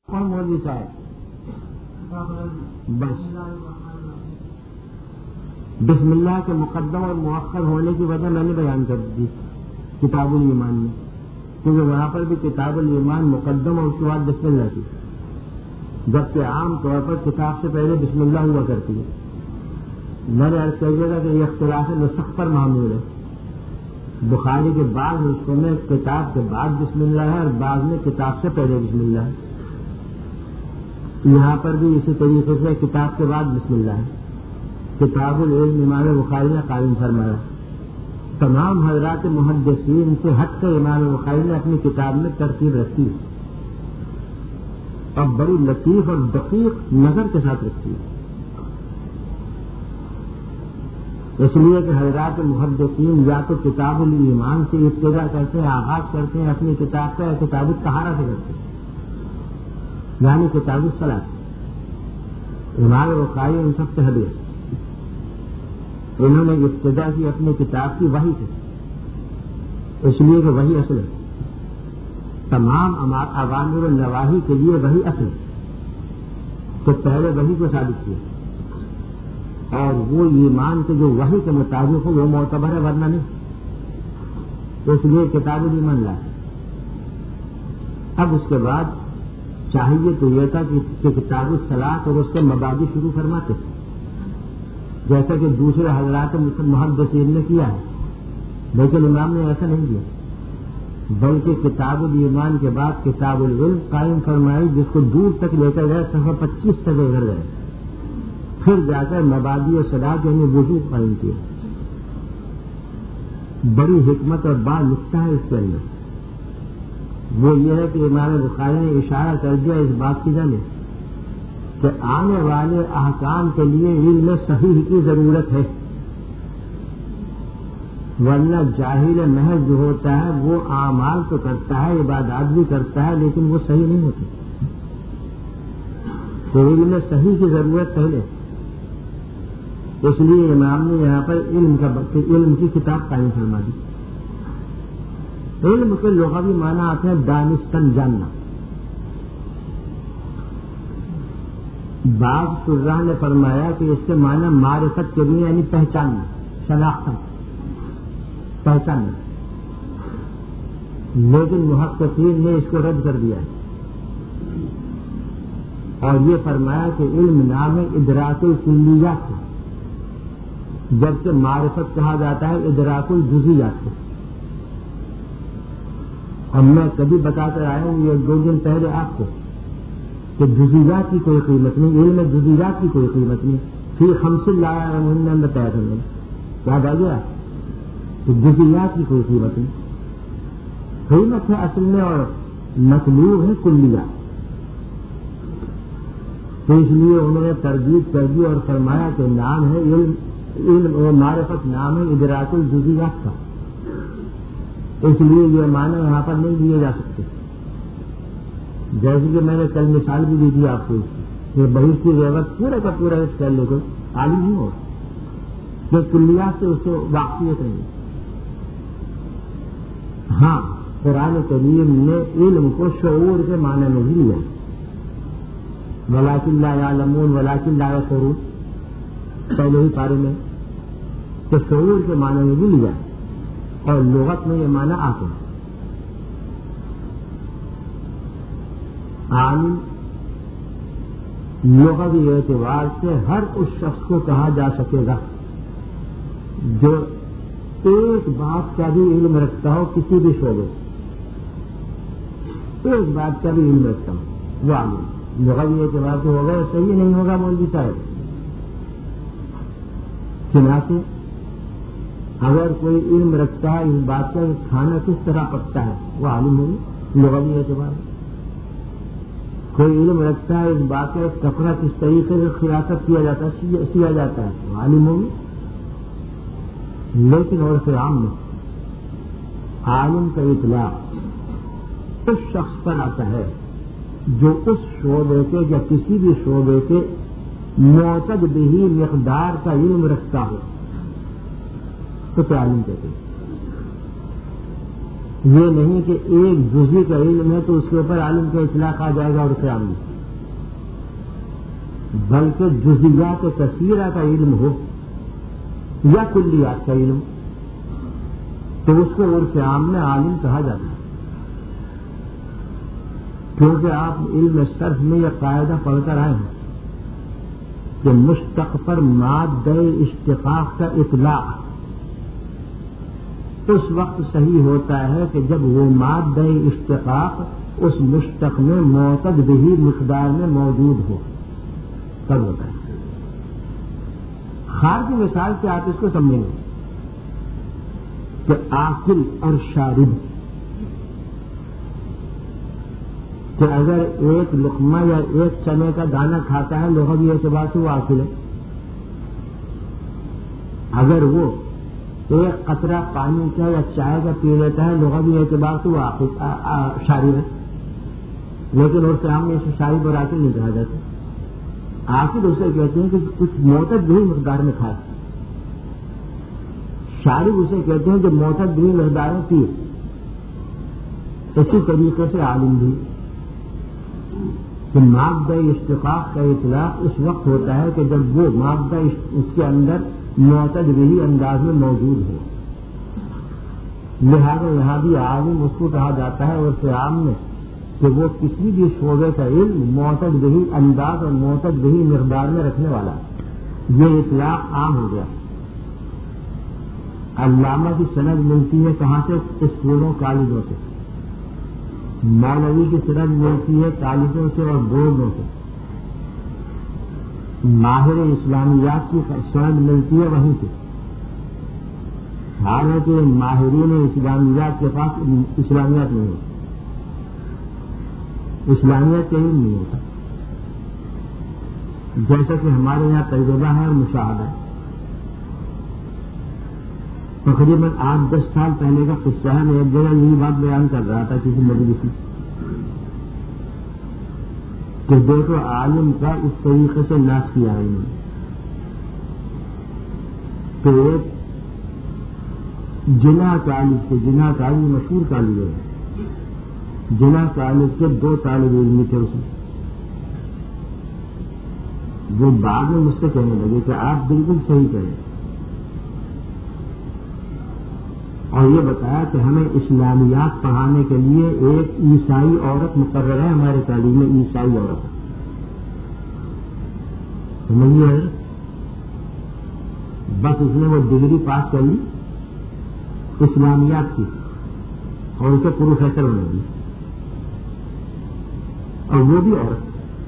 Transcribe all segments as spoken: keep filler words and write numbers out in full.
اور مولوی صاحب بس بسم اللہ کے مقدم اور مؤخر ہونے کی وجہ میں نے بیان کر دی کتاب الایمان میں، کیونکہ وہاں پر بھی کتاب الایمان مقدم اور اس کے بعد بسم اللہ تھی، جبکہ عام طور پر کتاب سے پہلے بسم اللہ ہوا کرتی ہے۔ میں نے عرض کر دیا تھا کہ یہ اختلاف نسخ پر معمول ہے، بخاری کے بعض نسخوں میں کتاب کے بعد بسم اللہ ہے اور بعض میں کتاب سے پہلے بسم اللہ ہے۔ یہاں پر بھی اسی طریقے سے کتاب کے بعد بسم اللہ ہے۔ کتاب العلم امام بخاری نے قائم فرمایا، تمام حضرات محدثین سے ہٹ کر امام بخاری نے اپنی کتاب میں ترتیب رکھی اور بڑی لطیف اور دقیق نظر کے ساتھ رکھی ہے، اس لیے کہ حضرات محدثین یا تو کتاب الایمان سے ابتدا کرتے ہیں، آغاز کرتے ہیں اپنی کتاب کا، یا کتاب الطہارہ سے کرتے ہیں، یعنی کتاب الصلاۃ۔ امام بخاری ان سب سے ہٹے، انہوں نے ابتدا کی اپنی کتاب کی وحی سے، اس لیے کہ وحی اصل ہے، تمام اوامر و نواہی کے لیے وحی اصل ہے، تو پہلے وحی کو ثابت کیا اور وہ ایمان کے جو وحی کے مطابق ہو وہ معتبر ہے، ورنہ نہیں، تو اس لیے کتاب الایمان لائے۔ اب اس کے بعد چاہیے تو یہ تھا کہ کتاب الصلاۃ اور اس کے مبادی شروع فرماتے، جیسا کہ دوسرے حضرات محدثین نے کیا ہے، لیکن امام نے ایسا نہیں کیا، بلکہ کتاب الایمان کے بعد کتاب العلم قائم فرمائی، جس کو دور تک لے کر گئے، صفحہ پچیس تک لے کر گئے، پھر جا کر مبادی و صلاۃ یعنی وضو قائم کیا۔ بڑی حکمت اور با نقطہ ہے اس کے اندر، وہ یہ ہے کہ امام بخاری نے اشارہ کر دیا اس بات کی جانب کہ آنے والے احکام کے لیے علم صحیح کی ضرورت ہے، ورنہ جاہل محض جو ہوتا ہے وہ اعمال تو کرتا ہے، عبادات بھی کرتا ہے، لیکن وہ صحیح نہیں ہوتے، تو علم صحیح کی ضرورت پہلے، اس لیے امام نے یہاں پر علم کا علم کی کتاب قائم فرما دی۔ علم کے لغوی معنی آتے ہیں دانستن، جاننا۔ بعض شراح نے فرمایا کہ اس کے معنی معرفت کے لیے یعنی پہچاننا، شناخت، پہچاننا، لیکن محققین نے اس کو رد کر دیا اور یہ فرمایا کہ علم نام ہے ادراک الکلیات کو، جبکہ معرفت کہا جاتا ہے ادراک الجزیات کو۔ اور میں کبھی بتا کر آیا ہوں یہ دو دن پہلے آپ کو کہ جزیات کی کوئی قیمت نہیں، علم جزیات کی کوئی قیمت نہیں، پھر خمس لا یعلمون نے بتایا تھا، یاد آ گیا کہ جزیات کی کوئی قیمت نہیں، قیمت ہے اصل میں اور مطلوب ہے کلیات۔ تو اس لیے انہوں نے تردید کر دی اور فرمایا کہ نام ہے علم علم و معرفت نام ہے ادراک الجزیات کا، اس لیے یہ معنی یہاں پر نہیں دیے جا سکتے، جیسے کہ میں نے کل مثال بھی دی تھی آپ کو، کہ بہت کی ضرورت پورے کا پورا اس کر لے کر عالم نہیں ہوگا، کہ کلیات سے اس کو واقفیت نہیں۔ ہاں قرآن کریم نے علم کو شعور کے معنی میں بھی لیا، ولیکن لا یعلمون ولیکن لا یشعرون، پہلے ہی پارے میں تو شعور کے معنی میں بھی لیا اور لغت میں یہ معنی آتے ہیں۔ عالم لغوی اعتبار سے ہر اس شخص کو کہا جا سکے گا جو ایک بات کا بھی علم رکھتا ہو، کسی بھی شعبے ایک بات کا بھی علم رکھتا ہو وہ عالم لغوی اعتبار سے ہوگا، صحیح نہیں ہوگا مولوی صاحب۔ چنانچہ اگر کوئی علم رکھتا ہے اس بات کا کہ کھانا کس طرح پکتا ہے وہ عالم ہوگی لغوی اعتبار سے، کوئی علم رکھتا ہے اس بات کا کپڑا کس طریقے سے خیاطت کیا جاتا ہے سیا جاتا ہے وہ عالم ہوگی، لیکن اور پھر عام میں عالم کا اطلاق اس شخص پر آتا ہے جو اس شعبے کے یا کسی بھی شعبے کے معتد بہی مقدار کا علم رکھتا ہو تو کیا عالم کہتے ہیں۔ یہ نہیں کہ ایک جزی کا علم ہے تو اس کے اوپر عالم کا اطلاق آ جائے گا اور قیام میں، بلکہ جزیات کثیرہ کا علم ہو یا کلیات کا علم تو اس کو عرف عام میں عالم کہا جاتا ہے، کیونکہ آپ علم صرف میں یہ قاعدہ پڑھ کر آئے ہیں کہ مشتق پر مادہ اشتقاق کا اطلاق اس وقت صحیح ہوتا ہے کہ جب وہ مادہ اشتقاق اس مشتق میں معتد بہی مقدار میں موجود ہو، تب ہوتا ہے۔ خار کی مثال سے آپ اس کو سمجھیں گے کہ عاقل اور شارب، کہ اگر ایک لقمہ یا ایک چنے کا دانہ کھاتا ہے لغوی اعتبار سے وہ عاقل ہے، اگر وہ ایک قطرہ پانی کا یا چائے کا پی لیتا ہے لغوی اعتبار سے وہ شارب ہے، لیکن اور قیام میں اسے شارب اور عاقل نہیں کہا جاتا۔ عاقل اسے کہتے ہیں کہ کچھ معتد بھی مقدار میں کھائے، شارب اسے کہتے ہیں جو معتد بھی مقدار میں پیے۔ اسی طریقے سے عالم بھی کہ مادہ اشتقاق کا اطلاق اس وقت ہوتا ہے کہ جب وہ مادہ اس کے اندر معتد بھی انداز میں موجود ہو، لہذا یہاں بھی عالم اس کو کہا جاتا ہے اور سے عام میں کہ وہ کسی بھی شعبے کا علم معتد بھی انداز اور معتد بھی مقدار میں رکھنے والا ہے، یہ اطلاق عام ہو گیا۔ علامہ کی سند ملتی ہے کہاں سے؟ اسکولوں کالجوں سے، مولوی کی سند ملتی ہے کالجوں سے اور بورڈوں سے، ماہر اسلامیات کی سند ملتی ہے وہیں سے، حالانکہ ماہرین اسلامیات کے پاس اسلامیات نہیں ہوتی، اسلامیات کا علم نہیں ہوتا، جیسا کہ ہمارے یہاں تجربہ ہے اور مشاہدہ ہے۔ تقریباً آٹھ دس سال پہلے کا قصہ ہے، میں ایک جگہ یہی بات بیان کر رہا تھا کسی مجلس میں کہ دیکھو عالم کا اس طریقے سے ناش کیا ہے انہوں نے تو ایک جنا کالج کے جنا کالج مشہور کالج ہے، جنا کالج کے دو طالب علم تھے اس میں، وہ بعد میں مجھ سے کہنے لگے کہ آپ بالکل صحیح کہیں، اور یہ بتایا کہ ہمیں اسلامیات پڑھانے کے لیے ایک عیسائی عورت مقرر ہے ہمارے کالج میں، عیسائی عورت سمجھیے، بس اس نے وہ ڈگری پاس کر لی اسلامیات کی اور اسے پروفیسر بنا دی، اور وہ بھی عورت۔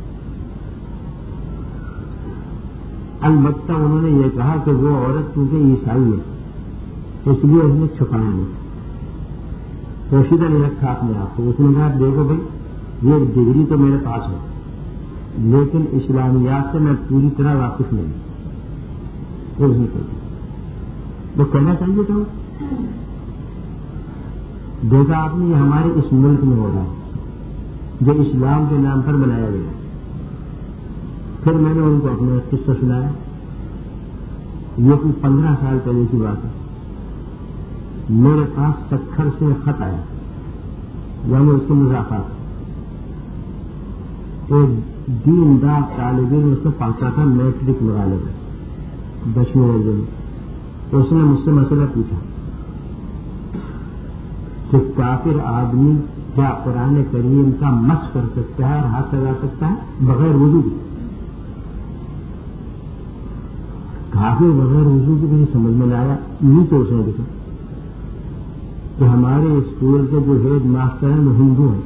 البتہ انہوں نے یہ کہا کہ وہ عورت کیونکہ عیسائی ہے اس لیے اس نے چھپایا نہیں، پوشیدہ نہیں رکھا اپنے آپ کو۔ اس نے کہا دیکھو بھائی یہ ڈگری تو میرے پاس ہے لیکن اسلامیات سے میں پوری طرح واقف نہیں، تو اس نے کہا وہ کہنا چاہیے تھا۔ دیکھا آپ نے یہ ہمارے اس ملک میں ہو رہا ہے جو اسلام کے نام پر بنایا گیا۔ پھر میں نے ان کو اپنا قصہ سنایا، یہ کوئی پندرہ سال پہلے کی بات ہے، میرے پاس سکھر سے خط آیا، یعنی اس کے مضافات ایک دیندار طالب علم اس نے پہنچا تھا میٹرک مغالے میں دسویں درجے میں، تو اس نے مجھ سے مسئلہ پوچھا کہ کافر آدمی کیا قرآن کریم کا مس کر سکتا ہے اور ہاتھ لگا سکتا ہے بغیر وضو کے؟ کافر بغیر وضو کے نہیں سمجھ میں آیا، نہیں تو اس نے دیکھا کہ ہمارے اسکول کے جو ہیڈ ماسٹر ہیں وہ ہندو ہیں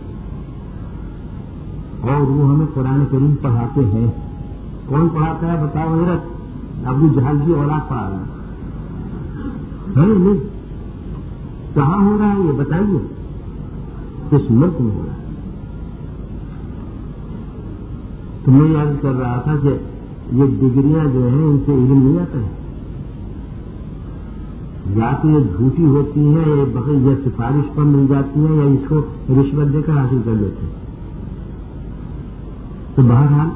اور وہ ہمیں قرآن کریم پڑھاتے ہیں۔ کون پڑھاتا ہے بتاؤ حضرت؟ ابو جہل کی اولاد پڑھا رہا ہے نہیں؟ کہاں ہو رہا ہے یہ بتائیے؟ کس ملک میں ہو رہا ہے؟ تو میں یاد کر رہا تھا کہ یہ ڈگریاں جو ہیں ان سے علم نہیں آتا ہے، یا تو یہ جھوٹی ہوتی ہیں یا بغیر یہ سفارش پر مل جاتی ہیں یا اس کو رشوت دے کر حاصل کر لیتے ہیں۔ تو بہرحال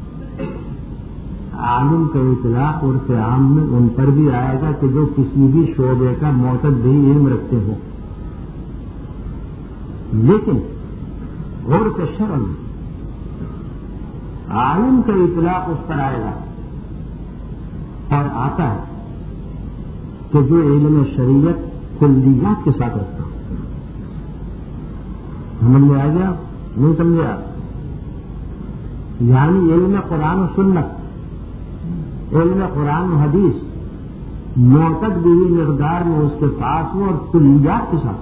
عالم کا اطلاق اور قیام میں ان پر بھی آئے گا کہ جو کسی بھی شعبے کا معتد بھی علم رکھتے ہوں، لیکن غور کے شرع میں عالم کا اطلاق اس پر آئے گا اور آتا ہے کہ جو علم شریعت کلیات کے ساتھ رکھتا ہوں. سمجھ میں آ گیا؟ نہیں سمجھے آپ؟ یعنی علم قرآن و سنت، علم قرآن و حدیث معتد بھی مقدار میں اس کے پاس ہو اور کلیات کے ساتھ.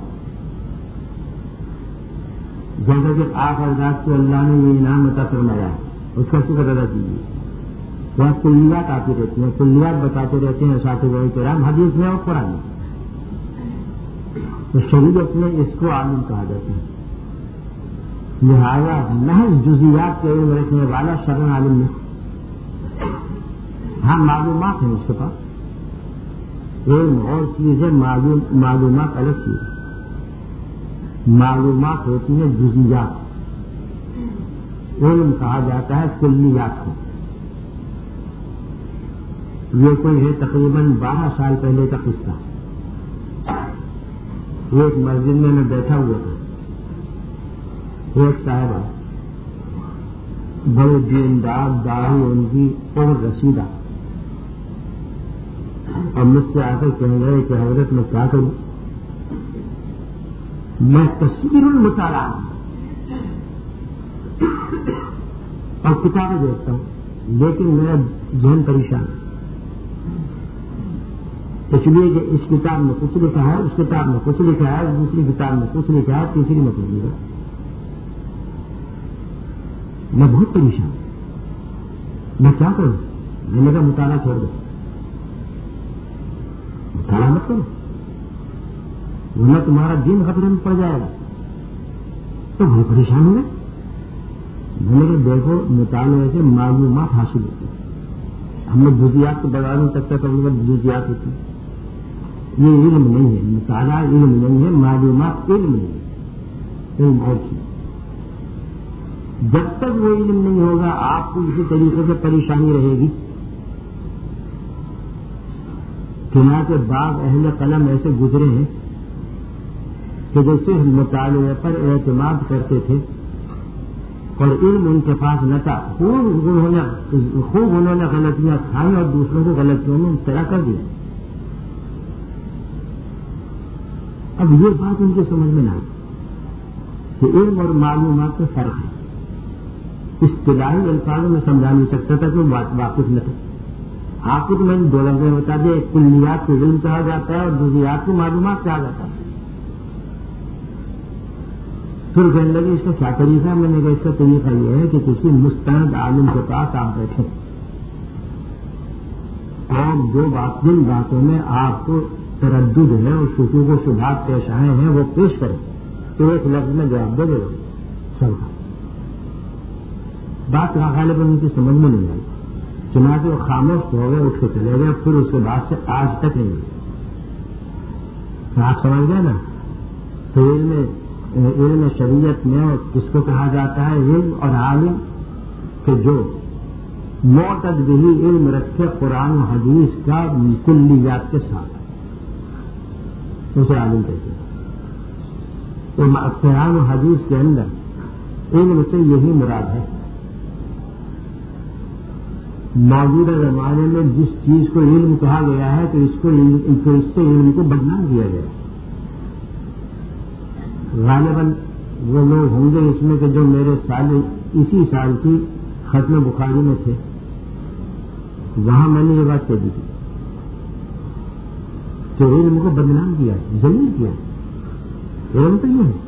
جیسا کہ آپ حضرات کو اللہ نے یہ انعام عطا فرمایا ہے اس کا شکر ادا کیجیے. وہاں کلیات آتی رہتی ہیں، کلیات بتاتے رہتے ہیں اساتذہ کرام حدیث میں اور قرآن میں. تو شریعت میں اس کو عالم کہا جاتا ہے. لہذا محض جزیات کے علم رکھنے والا شرعن عالم نہیں. ہاں معلومات ہیں اس کے پاس، علم اور چیز ہے، معلومات الگ چیز ہے. معلومات ہوتی ہیں جزیات، علم کہا جاتا ہے کلیات کو. یہ کوئی ہے تقریباً بارہ سال پہلے کا قصہ. ایک مسجد میں میں بیٹھا ہوا تھا، ایک صاحبہ بڑے دیندار داڑھی ان کی اور رسیدہ، اور مجھ سے آ کر کہہ گئے کہ حضرت میں کیا کروں؟ میں تصویر المطالعہ اور کتابیں دیکھتا ہوں لیکن میرا ذہن پریشان ہے، اس لیے کہ اس کتاب میں کچھ لکھا ہے، اس کتاب میں کچھ لکھا ہے، دوسری کتاب میں کچھ لکھا ہے، تیسری میں کچھ لکھا ہے. میں بہت پریشان ہوں، میں کیا کروں؟ میں نے کہا مطالعہ چھوڑ دو، مطالعہ مت کرو ورنہ تمہارا دین خطرے میں پڑ جائے گا. تو بہت پریشان ہوئے. میں نے کہا دیکھو مطالعے سے معلومات حاصل ہوتی ہے، ہم نے جزیات کے بغیر میں تک تک جزیات ہوتی ہے. یہ علم نہیں ہے، مطالعہ علم نہیں ہے، معلومات علم نہیں ہے، علم اور چیز. جب تک وہ علم نہیں ہوگا آپ کو اسی طریقے سے پریشانی رہے گی. چنانچہ بعض اہل قلم ایسے گزرے ہیں کہ جو صرف مطالعے پر اعتماد کرتے تھے اور علم ان کے پاس نہ تھا. خوب انہوں نے خوب انہوں نے غلطیاں کھائیں اور دوسروں کو غلطیوں میں مبتلا کر دیا. اب یہ بات ان کو سمجھ میں نہ آئی کہ علم اور معلومات میں فرق ہے. اصطلاحی الفاظوں میں سمجھا نہیں سکتا تھا کہ واقف نہ تھا. آپ کو تو میں نے دو لفظ میں بتا دیا، ایک کلیات کو علم کہا جاتا ہے اور جزیات کو معلومات کہا جاتا ہے. پھر کہنے لگے اس کا کیا طریقہ ہے؟ میں نے کہا اس کا طریقہ یہ ہے کہ کسی مستند عالم کے پاس آپ بیٹھیں اور جو بات جن باتوں میں آپ کو تردد ہے اور شکوک و شبہات پیش آئے ہیں وہ پیش کریں تو ایک لفظ میں جواب دے دے سب کا. بات غالب ان کی سمجھ میں نہیں آئی. چنانچہ وہ خاموش ہو گئے، اٹھ کے چلے گئے. پھر اس کے بعد سے آج تک نہیں ہوئی. آپ سمجھ گئے نا؟ تو علم علم شریعت میں کس کو کہا جاتا ہے؟ علم اور عالم کہ جو معتد بھی علم رکھے قرآن و حدیث کا کلیات کے ساتھ، اسے عالم کہتے ہیں. تو قرآن و حدیث کے اندر علم سے یہی مراد ہے. موجودہ زمانے میں جس چیز کو علم کہا گیا ہے تو اس کو اس سے علم کو بدنام کیا گیا. غالباً وہ لوگ ہوں گے اس میں کہ جو میرے سال اسی سال کی ختم بخاری میں تھے، وہاں میں نے یہ بات کہہ دی تھی کہ علم کو بدنام کیا، ذلیل کیا. علم تو یہ ہے.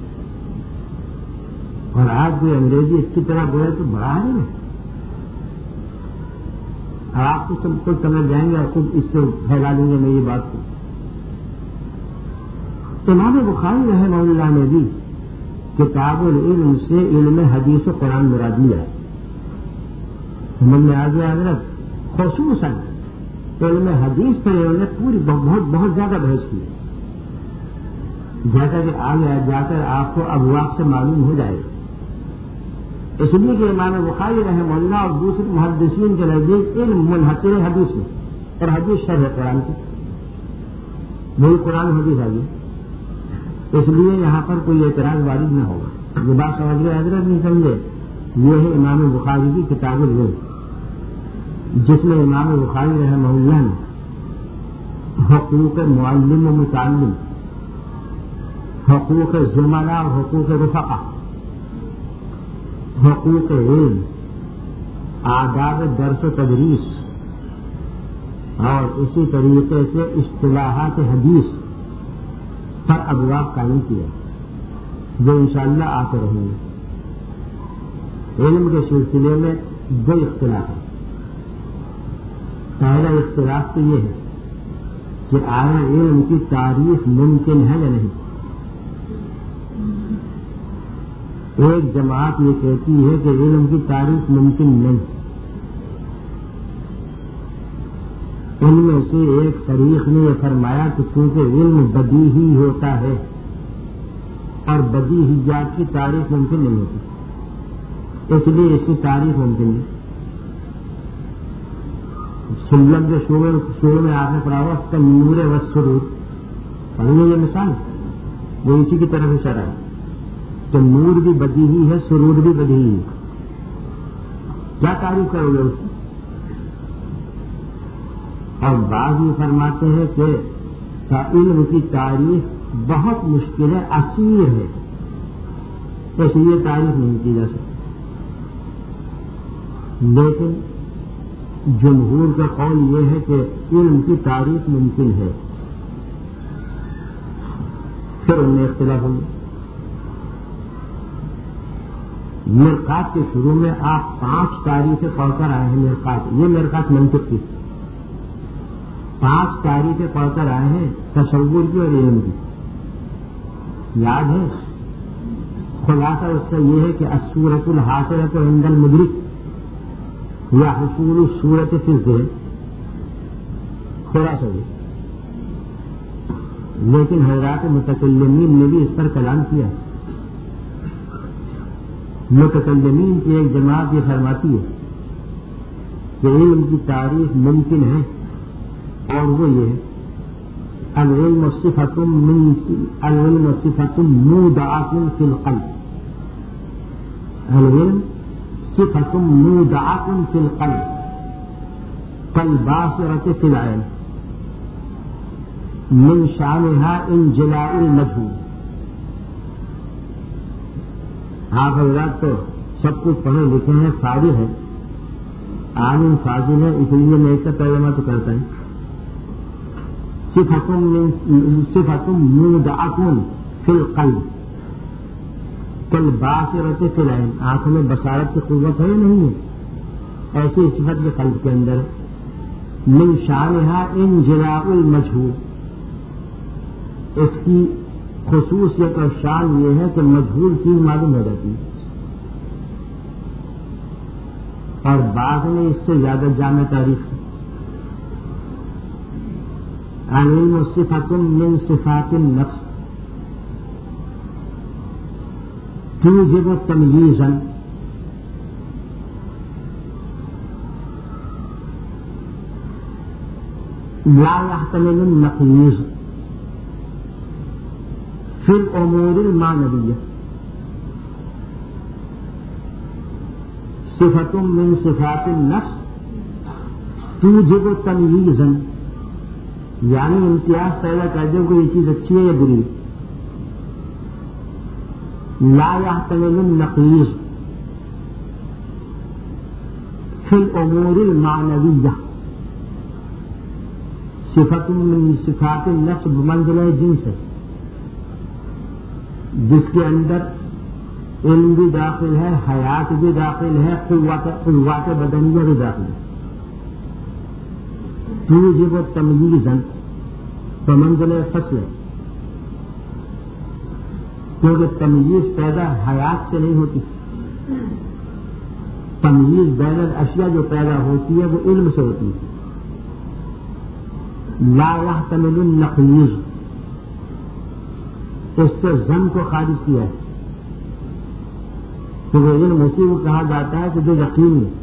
اور آج جو انگریزی اس کی طرح بولے تو بڑا علم ہے. اور آپ کو سب کچھ سمجھ جائیں گے اور خود اس سے پھیلا دیں گے میری بات کو. امام بخاری رحمہ اللہ نے بھی کتاب العلم سے علم حدیث و قرآن مراد لیا. سمجھ میں آ گیا حضرت؟ خصوصاً علم حدیث پر انہوں نے پوری بہت بہت زیادہ بحث کی، جیسا کہ آگے جا کر آپ کو ابواب سے معلوم ہو جائے. اس لیے کہ امام بخاری رحمہ اللہ اور دوسرے محدثین کے نزدیک علم منحصر حدیث میں، اور حدیث شرح قرآن کی، وہی قرآن حدیث آ گئی. اس لیے یہاں پر کوئی اعتراض وارد نہ ہوگا. یہ بات سمجھ گئے حضرت نہیں سمجھے؟ یہ ہے امام بخاری کی کتاب العلم، جس میں امام بخاری رحمہ اللہ نے حقوق معلم و متعلم، حقوق زمرہ اور حقوق رفقا، حقوق علم، آداب درس و تدریس، اور اسی طریقے سے اصطلاحات حدیث پر ابواب قائم کیا جو انشاءاللہ آتے رہیں گے. علم کے سلسلے میں دو اختلاف ہیں. پہلا اختلاف تو یہ ہے کہ آیا علم کی تعریف ممکن ہے یا نہیں. ایک جماعت یہ کہتی ہے کہ علم کی تعریف ممکن نہیں. ان میں سے ایک فریق نے یہ فرمایا کہ چونکہ علم بدیہی ہوتا ہے اور بدیہیات کی تعریف ممکن نہیں ہوتی، اس لیے اس کی تعریف ممکن نہیں. سلم کے شعبے میں آپ نے پڑھا ہوا تنور و سرور، پڑھنے یہ مثال وہ اسی کی طرف اشارہ ہے کہ نور بھی بدیہی ہے، سرور بھی بدیہی ہے. کیا تعریف کرو گے اس کی؟ اور بعض یہ فرماتے ہیں کہ علم کی تعریف بہت مشکل ہے، عسیر ہے، اس لیے تعریف نہیں کی جا سکتی. لیکن جمہور کا قول یہ ہے کہ علم کی تعریف ممکن ہے. پھر ان میں اختلاف ہوگا. مرقات کے شروع میں آپ پانچ تاریخیں پڑھ کر آئے ہیں. مرقات یہ مرقات منطق کی پانچ تاریخیں پڑھ کر آئے ہیں، تصور کی اور علم کی. یاد ہے؟ خلاصہ اس کا یہ ہے کہ الصورۃ الحاصلۃ عند المدرک یا حصول الصورۃ فی الذہن، خلاصہ یہ. لیکن حضرات متکلمین نے بھی اس پر کلام کیا. متکلمین کی ایک جماعت یہ فرماتی ہے کہ علم کی تعریف ممکن ہے، اور وہ یہ ہے العلم صفۃ من العلم صفۃ مودعۃ فی القلب. العلم صفۃ مودعۃ فی القلب کالباصرۃ فی العین من شانها انجلاء المجهول. آپ حضرات تو سب کچھ پڑھے لکھے ہیں، فارغ ہے، عالم فاضل ہے، اس لیے میں اس کا ترجمہ تو کرتا ہوں. صفۃ مودعۃ فی القلب کالباصرۃ فی العین. آنکھوں میں بصارت کی قوت ہے یا نہیں ہے؟ ایسی صفت کے قلب کے اندر. من شانها انجلاء المجهول. اس کی خصوصیت اور شان یہ ہے کہ مجہول چیز معلوم ہو جاتی ہے. اور بعض نے اس سے زیادہ جامع تعریف کی. العلم صفۃ من صفات النفس توجب تمییزا لا يحتمل النقیض فی الامور المعنویہ. صفۃ من صفات النفس توجب تمییزا، یعنی امتیاز پیدا کر دے کہ یہ چیز اچھی ہے یا بری. لا يحتمل النقیض فی الامور المعنویہ. صفۃ من صفات النفس بمنزلہ جنس ہے، جس کے اندر علم بھی داخل ہے، حیات بھی داخل ہے، قوت بدنیہ بھی داخل ہے. توجب تمییزا بمنزلہ فصل ہے، کیونکہ تمییز پیدا حیات سے نہیں ہوتی. تمییز بین الاشیاء جو پیدا ہوتی ہے وہ علم سے ہوتی ہے. لا يحتمل النقیض، اس سے ظن کو خارج کیا ہے، کیونکہ علم اسی کو کہا جاتا ہے کہ جو یقین ہے.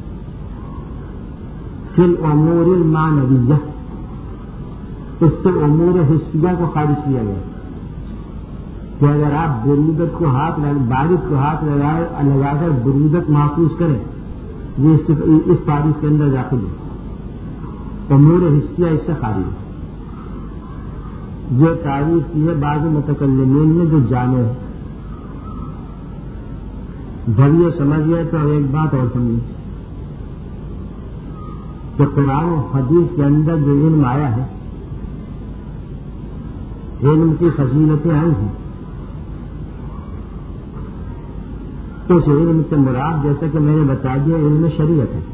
فی الامور المعنویہ، اس سے امور حسیہ کو خارج کیا گیا. کہ اگر آپ برودت کو ہاتھ بارش کو ہاتھ لگا لگا کر برودت محفوظ کریں، یہ اس تعریف کے اندر داخل ہے، امور حصیہ اس سے خالی ہے۔ یہ تعریف کی ہے بعض متکلمین نے جو جانے ہیں، جب یہ سمجھ گئے تو ایک بات اور سمجھیں کہ قرآن و حدیث کے اندر جو علم آیا ہے، علم کی فضیلتیں آئی ہیں، اس علم سے مراد جیسا کہ میں نے بتا دیا علم شریعت ہے۔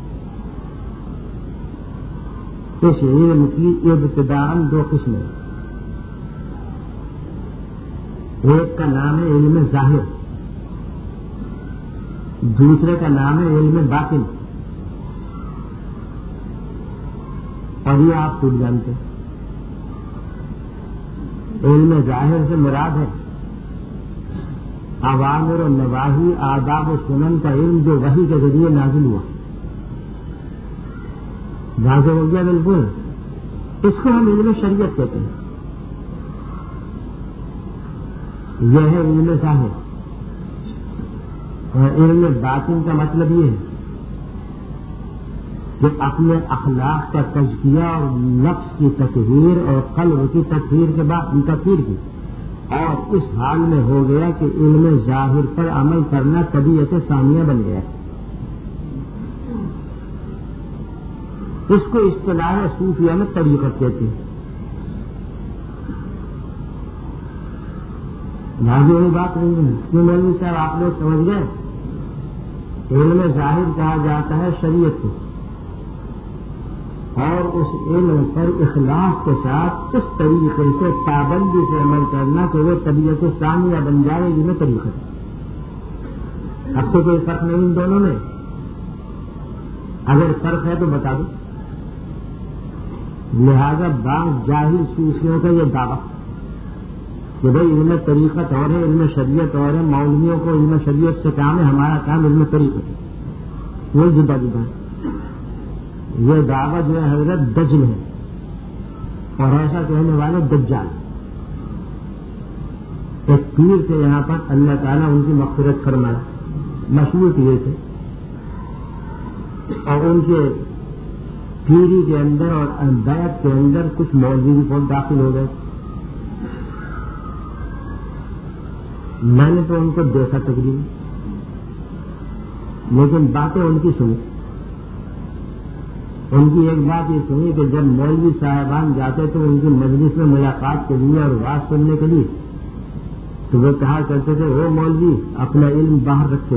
اس علم کی ابتداءً دو قسمیں، ایک کا نام ہے علم ظاہر، دوسرے کا نام ہے علم باطن، اور یہ آپ خود جانتے ہیں۔ علم ظاہر سے مراد ہے اوامر و نواہی، آداب و سنن کا علم جو وحی کے ذریعے نازل ہوا، واضح ہو گیا بالکل۔ اس کو ہم علم شریعت کہتے ہیں، یہ ہے علم ظاہر۔ اور علم باطن کا مطلب یہ ہے کہ اپنے اخلاق کا تزکیہ اور نفس کی تطہیر اور قلب کی تطہیر کے بعد تطہیر کی، اور اس حال میں ہو گیا کہ علم ظاہر پر عمل کرنا طبیعت ثانیہ بن گیا۔ اس کو اصطلاح صوفیہ میں طریقت کہتے ہیں۔ واضح ہوئی بات نہیں ہے کہ مولوی صاحب آپ لوگ سمجھ گئے، علم ظاہر کہا جاتا ہے شریعت کو، اور اس علم پر اخلاص کے ساتھ اس طریقے سے پابندی سے عمل کرنا کہ وہ طبیعت ثانیہ بن جائے، جن میں طریقہ ہے۔ اب تو کوئی فرق نہیں ان دونوں میں، اگر فرق ہے تو بتا دو۔ لہذا بعض جاہل صوفیوں کا یہ دعویٰ کہ بھائی علم طریقت اور ہے، علم شریعت اور ہے، مولویوں کو علم شریعت سے کام ہے، ہمارا کام علم طریقت ہے، وہ جدا جدا ہے۔ یہ دعویٰ جو ہے حضرت دجل ہے، اور ایسا کہنے والے دجال۔ ایک پیر سے یہاں پر اللہ تعالیٰ ان کی مغفرت فرمایا، مشہور پیے تھے، اور ان کے پیری کے اندر اور بیعت کے اندر کچھ مولوی بھی بہت داخل ہو گئے۔ میں نے تو ان کو دیکھا تقریباً، لیکن باتیں ان کی سنی۔ ان کی ایک بات یہ سنی کہ جب مولوی صاحبان جاتے تو ان کی مجلس میں ملاقات کے لیے اور بات سننے کے لیے، تو وہ کہا کرتے تھے وہ مولوی اپنا علم باہر رکھے،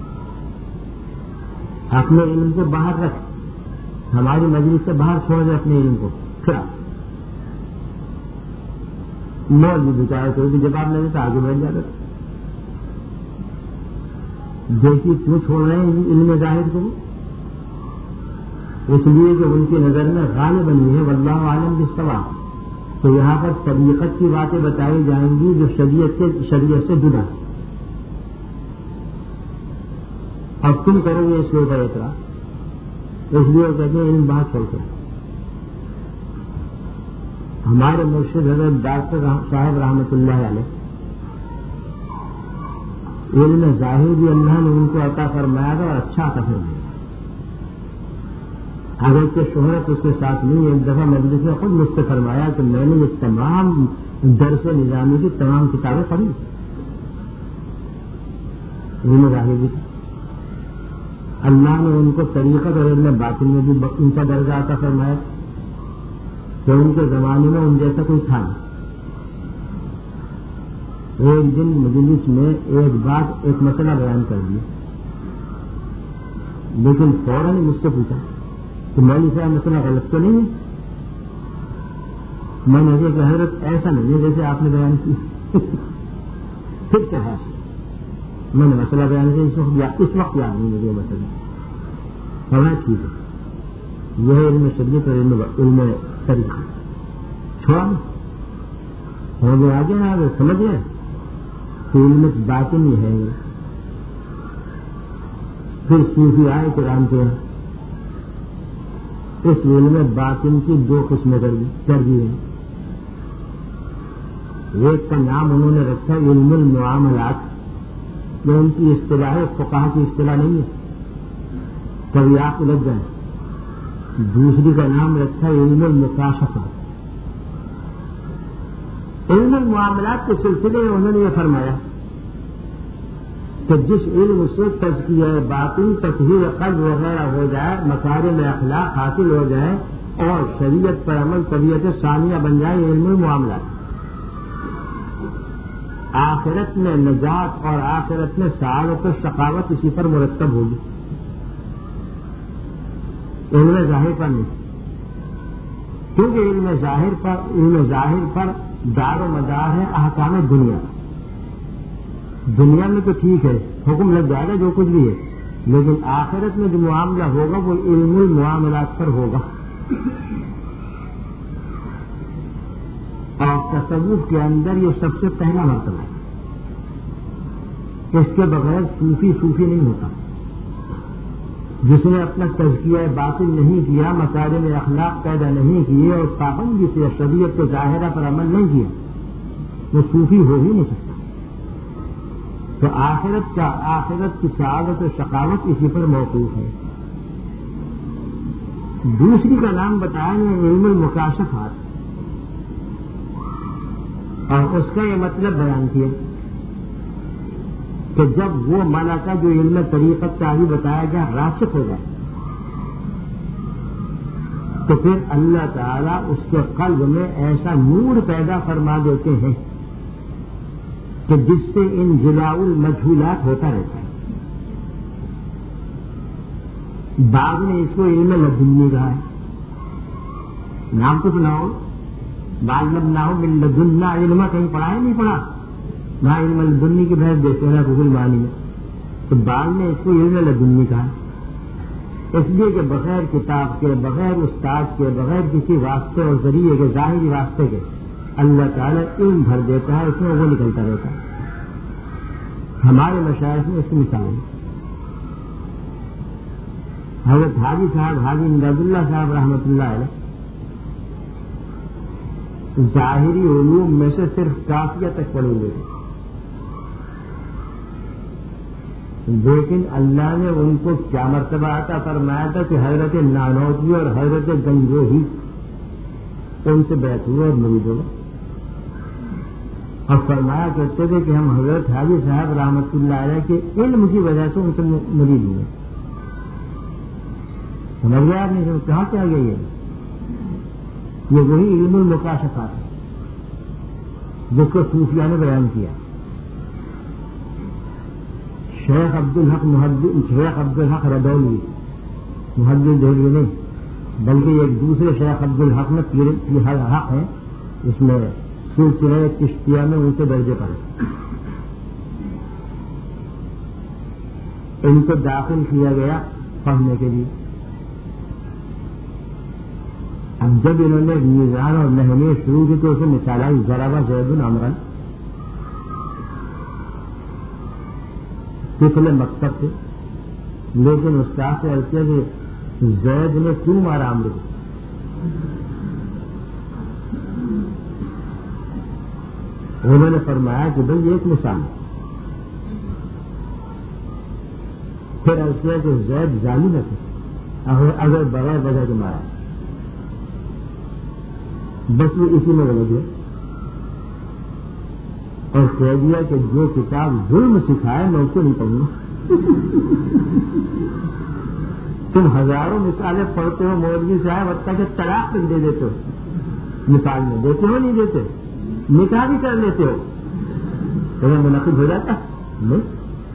اپنے علم کو باہر رکھ، ہماری مجلس سے باہر چھوڑ دے اپنے علم کو۔ پھر مولوی بچارے کوئی بھی جواب نہیں دیتا، آگے بڑھ جاتا۔ دیکھیے کیوں چھوڑ رہے ہیں علم ظاہر کو؟ اس لیے کہ ان کی نظر میں غالب بنی ہے واللہ عالم بالصواب۔ تو یہاں پر طریقت کی باتیں بتائی جائیں گی جو شریعت سے شریعت سے جدا، اور تم کرو گے اس کے اوپر اعتراض، اس لیے کہتے ہیں علم بات چھوڑ کر۔ ہمارے مرشد حضرت ڈاکٹر صاحب رحمۃ اللہ علیہ، علم ظاہر بھی اللہ نے ان کو عطا فرمایا تھا اور اچھا عطا فرمایا۔ اگر کہ شہرت اس کے ساتھ نہیں، ایک دفعہ مجلس نے خود مجھ سے فرمایا کہ میں نے یہ تمام درس نظامی کی تمام کتابیں پڑھی، علم ظاہر بھی، اللہ نے ان کو طریقت اور علم باطن میں بھی ان کا درجہ عطا فرمایا کہ ان کے زمانے میں ان جیسا کوئی تھا نہیں۔ ایک دن مجلس میں ایک بات ایک مسئلہ بیان کر دیا، لیکن فوراً مجھ سے پوچھا کہ مولوی صاحب مسئلہ غلط تو نہیں ہے؟ میں نے کہا کہ حضرت ایسا نہیں ہے جیسے آپ نے بیان کی۔ پھر کیا ہے؟ میں نے مسئلہ بیان کیا، اس وقت اس وقت یاد نہیں مجھے مسئلہ۔ ہمیں ٹھیک ہے، یہ ہے علم شریعت اور علم طریقہ، چھوڑا ہو گیا آگے نا، آگے سمجھ گئے کہ علم باطن ہی ہے۔ پھر صوفی آئے قرآن کے یہاں، اس علم باطن کی دو قسمیں کر دی ہیں۔ ایک کا نام انہوں نے رکھا علم المعاملات، یہ ان کی اصطلاح ہے، فقہا کی اصطلاح نہیں ہے، کبھی آپ الجھ جائیں۔ دوسری کا نام رکھا علم المکاشفہ۔ علم المعاملات کے سلسلے میں انہوں نے یہ فرمایا کہ جس علم سے تزکیہ باطن، تطہیر قلب وغیرہ ہو جائے، مکارم اخلاق حاصل ہو جائے اور شریعت پر عمل طبیعت ثانیہ بن جائے، علم المعاملات۔ آخرت میں نجات اور آخرت میں سعادت و شقاوت اسی پر مرتب ہوگی، علم ظاہر پر نہیں، کیونکہ علم ظاہر پر علم ظاہر پر دار و مدار ہے احکام دنیا۔ دنیا میں تو ٹھیک ہے، حکم لگ جائے گا جو کچھ بھی ہے، لیکن آخرت میں جو معاملہ ہوگا وہ علم المعاملات پر ہوگا۔ اور تصوف کے اندر یہ سب سے پہلا مرتبہ ہے، اس کے بغیر صوفی صوفی نہیں ہوتا۔ جس نے اپنا تزکیہ باطن نہیں کیا، مکارم اخلاق پیدا نہیں کیے اور پابندی سے شریعت کے ظاہرہ پر عمل نہیں کیا، وہ صوفی ہو ہی نہیں سکتا۔ تو آخرت کا آخرت کی سعادت و شقاوت اسی پر موقوف ہے۔ دوسری کا نام بتائیں گے علم المکاشفات، اور اس کا یہ مطلب بیان کیا کہ جب وہ ملکہ جو علم طریقت کا ہی بتایا گیا راسخ ہو جائے تو پھر اللہ تعالیٰ اس کے قلب میں ایسا نور پیدا فرما دیتے ہیں کہ جس سے انجلاء المجہولات ہوتا رہتا ہے۔ بعض نے اس کو علم لدنی کہا ہے، نام تو سناؤ، بعض لبناؤ من لدنا علم، کہیں پڑھا ہے نہیں پڑھا؟ نہ علم لدنی کی بحث دیتے ہیں نہ کچھ معنی میں، تو بعض نے اس کو علم لدنی کہا، اس لیے کہ بغیر کتاب کے، بغیر استاد کے، بغیر کسی واسطے اور ذریعے کے، ظاہری واسطے کے اللہ تعالیٰ علم بھر دیتا ہے، اس میں وہ نکلتا رہتا ہے۔ ہمارے مشائخ میں اس کی مثال ہے، حضرت حاجی صاحب حاجی امداد اللہ صاحب رحمۃ اللہ علیہ ظاہری علوم میں سے صرف کافیہ تک پڑھے ہوئے تھے، لیکن اللہ نے ان کو کیا مرتبہ عطا فرمایا تھا کہ حضرت نانوتوی اور حضرت گنگوہی ان سے بیعت ہوئے اور مرید ہوئے، اور فرمایا کرتے تھے کہ ہم حضرت حاجی صاحب رحمۃ اللہ علیہ کے علم کی وجہ سے ان سے مرید ہوئے۔ سمجھ گیا آپ نے کہاں کیا گئی ہے؟ یہ وہی علم المکاشفات ہے جس کو صوفیہ نے بیان کیا۔ شیخ عبدالحق محدث شیخ عبدالحق رضوی محدث دہلوی نہیں بلکہ ایک دوسرے شیخ عبدالحق میں پیر حق ہے، اس میں سلسلہ چشتیہ میں اونچے درجے پر ہے۔ ان کو داخل کیا گیا پڑھنے کے لیے۔ اب جب انہوں نے میزان اور نحوی شروع کی تو اسے مثال آئی ضربہ زید عمرن، پچھلے مکتب تھے، لیکن استاد سے عرض کیا کہ زید نے کیوں مارا عمرو کو؟ انہوں نے فرمایا کہ بھائی ایک مثال ہے۔ پھر عرض کیا کہ زید ظالم ہے اگر بغیر وجہ کے مارا، بس وہ اسی میں غلط ہے، اور کہہ دیا کہ جو کتاب ظلم سکھائے میں اس کو نہیں پڑھوں گا۔ تم ہزاروں مثالیں پڑھتے ہو مولوی صاحب، حتیٰ کہ طلاق تک دے دیتے ہو، مثال میں دیتے ہو نہیں دیتے، نکاح بھی کر لیتے ہو، تو وہ منعقد ہو جاتا نہیں۔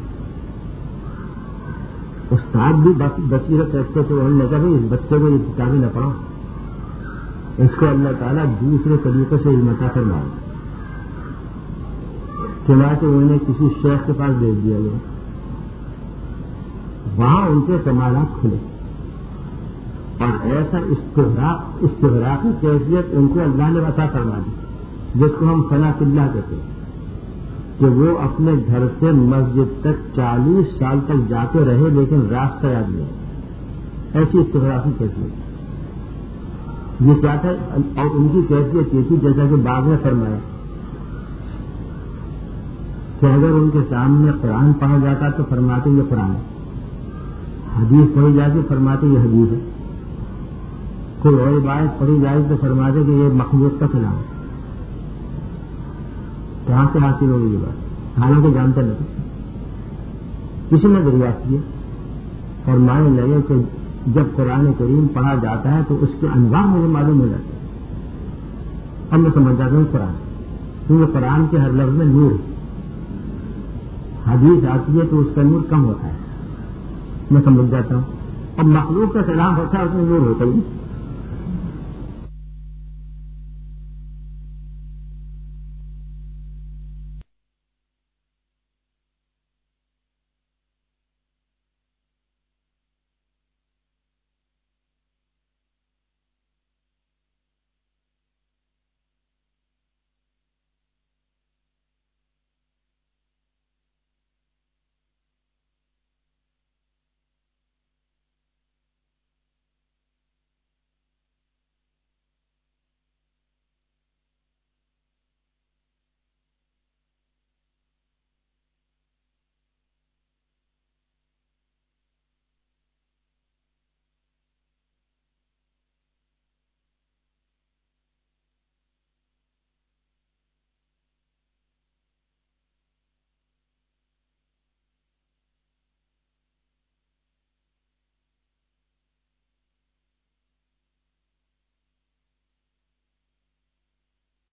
استاد بھی بصیرت رکھتے تھے، انہوں نے کہا بھائی اس بچے کو یہ کتابیں نہ پڑھو، اس کو اللہ تعالیٰ دوسرے طریقے سے علم عطا فرمائے۔ چنانچہ انہوں نے کسی شیخ کے پاس بھیج دیا گیا، وہاں ان کے کمالات کھلے اور ایسا استغراقی کیفیت ان کو اللہ نے عطا فرما دی جس کو ہم ثنا اللہ کہتے ہیں، کہ وہ اپنے گھر سے مسجد تک چالیس سال تک جاتے رہے لیکن راستہ یاد نہیں، ایسی استغراقی کیفیت یہ کیا تھا۔ اور ان کی کیفیت یہ تھی جیسا کہ بعد میں فرمایا کہ اگر ان کے سامنے قرآن پڑھا جاتا تو فرماتے یہ قرآن ہے، حدیث پڑھی جاتی فرماتے یہ حدیث ہے، کوئی اور عبادت پڑھی جائے تو فرماتے کہ یہ مخلوق کا کلام ہے. کہاں سے حاصل ہوگی یہ بات؟ حالانکہ جانتے نہیں. کسی نے دریافت کیا اور ماننے لگے کہ جب قرآن کریم پڑھا جاتا ہے تو اس کے انواع مجھے معلوم ہو جاتے ہیں. اب میں سمجھ جاتا ہوں قرآن، کیونکہ قرآن کے ہر لفظ میں نور ہے. حدیث آتی ہے تو اس کا نور کم ہوتا ہے، میں سمجھ جاتا ہوں. اور مخلوق کا کلام ہوتا ہے اس میں نور ہوتا ہی